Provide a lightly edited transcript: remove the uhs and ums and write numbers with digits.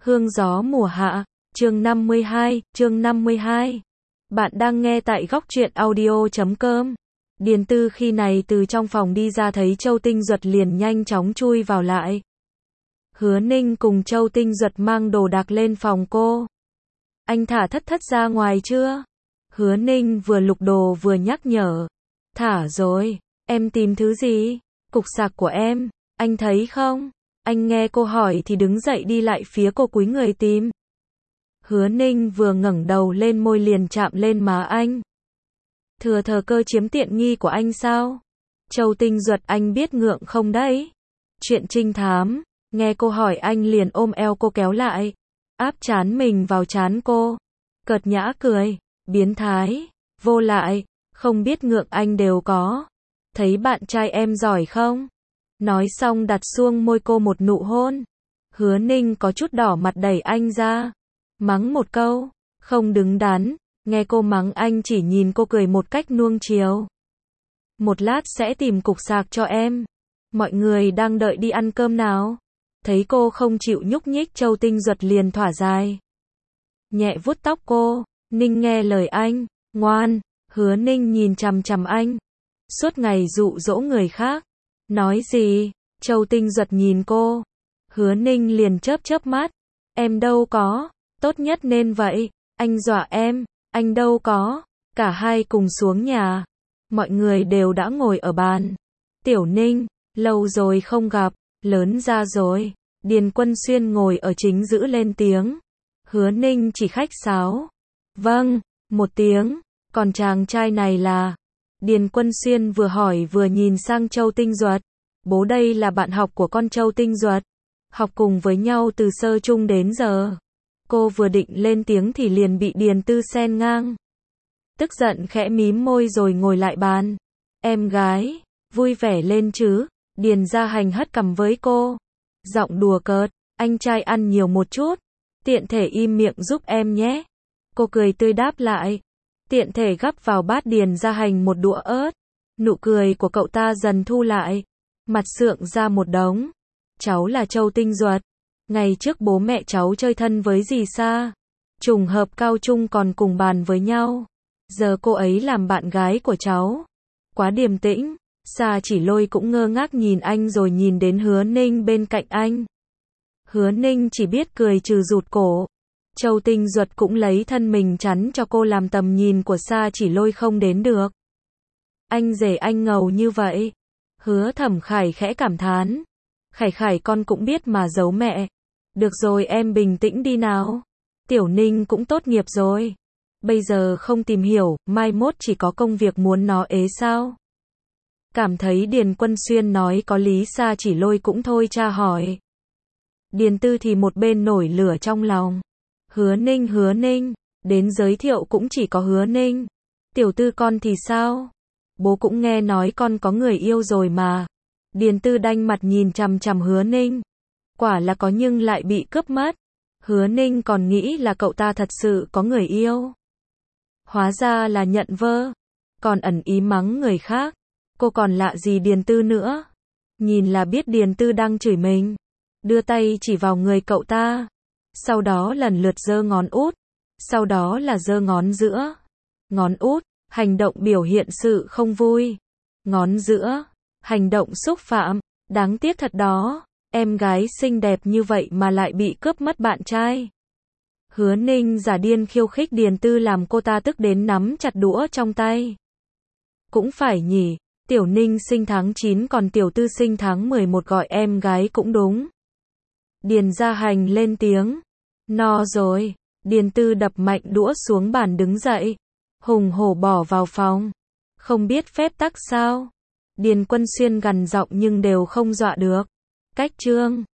Hương gió mùa hạ, chương 52. Bạn đang nghe tại góc truyện audio.com. Điền Tư khi này từ trong phòng đi ra thấy Châu Tinh Duật liền nhanh chóng chui vào lại. Hứa Ninh cùng Châu Tinh Duật mang đồ đạc lên phòng cô. Anh thả Thất ra ngoài chưa? Hứa Ninh vừa lục đồ vừa nhắc nhở. Thả rồi, em tìm thứ gì? Cục sạc của em, anh thấy không? Anh nghe cô hỏi thì đứng dậy đi lại phía cô cúi người tìm. Hứa Ninh vừa ngẩng đầu lên môi liền chạm lên má anh. Thừa thờ cơ chiếm tiện nghi của anh sao? Châu Tinh Duật, anh biết ngượng không đấy? Chuyện trinh thám, nghe cô hỏi anh liền ôm eo cô kéo lại, áp trán mình vào trán cô. Cợt nhã cười, biến thái, vô lại, không biết ngượng anh đều có. Thấy bạn trai em giỏi không? Nói xong đặt xuông môi cô một nụ hôn. Hứa Ninh có chút đỏ mặt đẩy anh ra. Mắng một câu, không đứng đắn. Nghe cô mắng anh chỉ nhìn cô cười một cách nuông chiều. Một lát sẽ tìm cục sạc cho em. Mọi người đang đợi đi ăn cơm nào. Thấy cô không chịu nhúc nhích, Châu Tinh Duật liền thỏa dài. Nhẹ vuốt tóc cô. Ninh nghe lời anh, ngoan. Hứa Ninh nhìn chằm chằm anh. Suốt ngày dụ dỗ người khác. Nói gì? Châu Tinh Duật nhìn cô. Hứa Ninh liền chớp mắt. Em đâu có. Tốt nhất nên vậy. Anh dọa em. Anh đâu có. Cả hai cùng xuống nhà. Mọi người đều đã ngồi ở bàn. Tiểu Ninh, lâu rồi không gặp. Lớn ra rồi. Điền Quân Xuyên ngồi ở chính giữa lên tiếng. Hứa Ninh chỉ khách sáo. Vâng, một tiếng. Còn chàng trai này là... Điền Quân Xuyên vừa hỏi vừa nhìn sang Châu Tinh Duật. Bố đây là bạn học của con Châu Tinh Duật. Học cùng với nhau từ sơ trung đến giờ. Cô vừa định lên tiếng thì liền bị Điền Tư xen ngang. Tức giận khẽ mím môi rồi ngồi lại bàn. Em gái, vui vẻ lên chứ. Điền Gia Hành hất cằm với cô. Giọng đùa cợt, anh trai ăn nhiều một chút. Tiện thể im miệng giúp em nhé. Cô cười tươi đáp lại. Tiện thể gắp vào bát Điền Gia Hành một đũa ớt. Nụ cười của cậu ta dần thu lại. Mặt sượng ra một đống. Cháu là Châu Tinh Duật. Ngày trước bố mẹ cháu chơi thân với dì Sa. Trùng hợp cao trung còn cùng bàn với nhau. Giờ cô ấy làm bạn gái của cháu. Quá điềm tĩnh. Sa Chỉ Lôi cũng ngơ ngác nhìn anh rồi nhìn đến Hứa Ninh bên cạnh anh. Hứa Ninh chỉ biết cười trừ rụt cổ. Châu Tinh Duật cũng lấy thân mình chắn cho cô làm tầm nhìn của Sa Chỉ Lôi không đến được. Anh rể anh ngầu như vậy. Hứa Thẩm Khải khẽ cảm thán. Khải con cũng biết mà giấu mẹ. Được rồi em bình tĩnh đi nào. Tiểu Ninh cũng tốt nghiệp rồi. Bây giờ không tìm hiểu, mai mốt chỉ có công việc muốn nó ế sao? Cảm thấy Điền Quân Xuyên nói có lý, Sa Chỉ Lôi cũng thôi tra hỏi. Điền Tư thì một bên nổi lửa trong lòng. Hứa Ninh, đến giới thiệu cũng chỉ có Hứa Ninh. Tiểu Tư con thì sao? Bố cũng nghe nói con có người yêu rồi mà. Điền Tư đanh mặt nhìn chằm chằm Hứa Ninh. Quả là có nhưng lại bị cướp mất. Hứa Ninh còn nghĩ là cậu ta thật sự có người yêu. Hóa ra là nhận vơ. Còn ẩn ý mắng người khác. Cô còn lạ gì Điền Tư nữa. Nhìn là biết Điền Tư đang chửi mình. Đưa tay chỉ vào người cậu ta. Sau đó lần lượt giơ ngón út. Sau đó là giơ ngón giữa. Ngón út, hành động biểu hiện sự không vui. Ngón giữa, hành động xúc phạm. Đáng tiếc thật đó. Em gái xinh đẹp như vậy mà lại bị cướp mất bạn trai. Hứa Ninh giả điên khiêu khích Điền Tư làm cô ta tức đến nắm chặt đũa trong tay. Cũng phải nhỉ, Tiểu Ninh sinh tháng 9 còn Tiểu Tư sinh tháng 11 gọi em gái cũng đúng. Điền Gia Hành lên tiếng. No rồi. Điền Tư đập mạnh đũa xuống bàn đứng dậy. Hùng hổ bỏ vào phòng. Không biết phép tắc sao? Điền Quân Xuyên gằn giọng nhưng đều không dọa được. Cách chương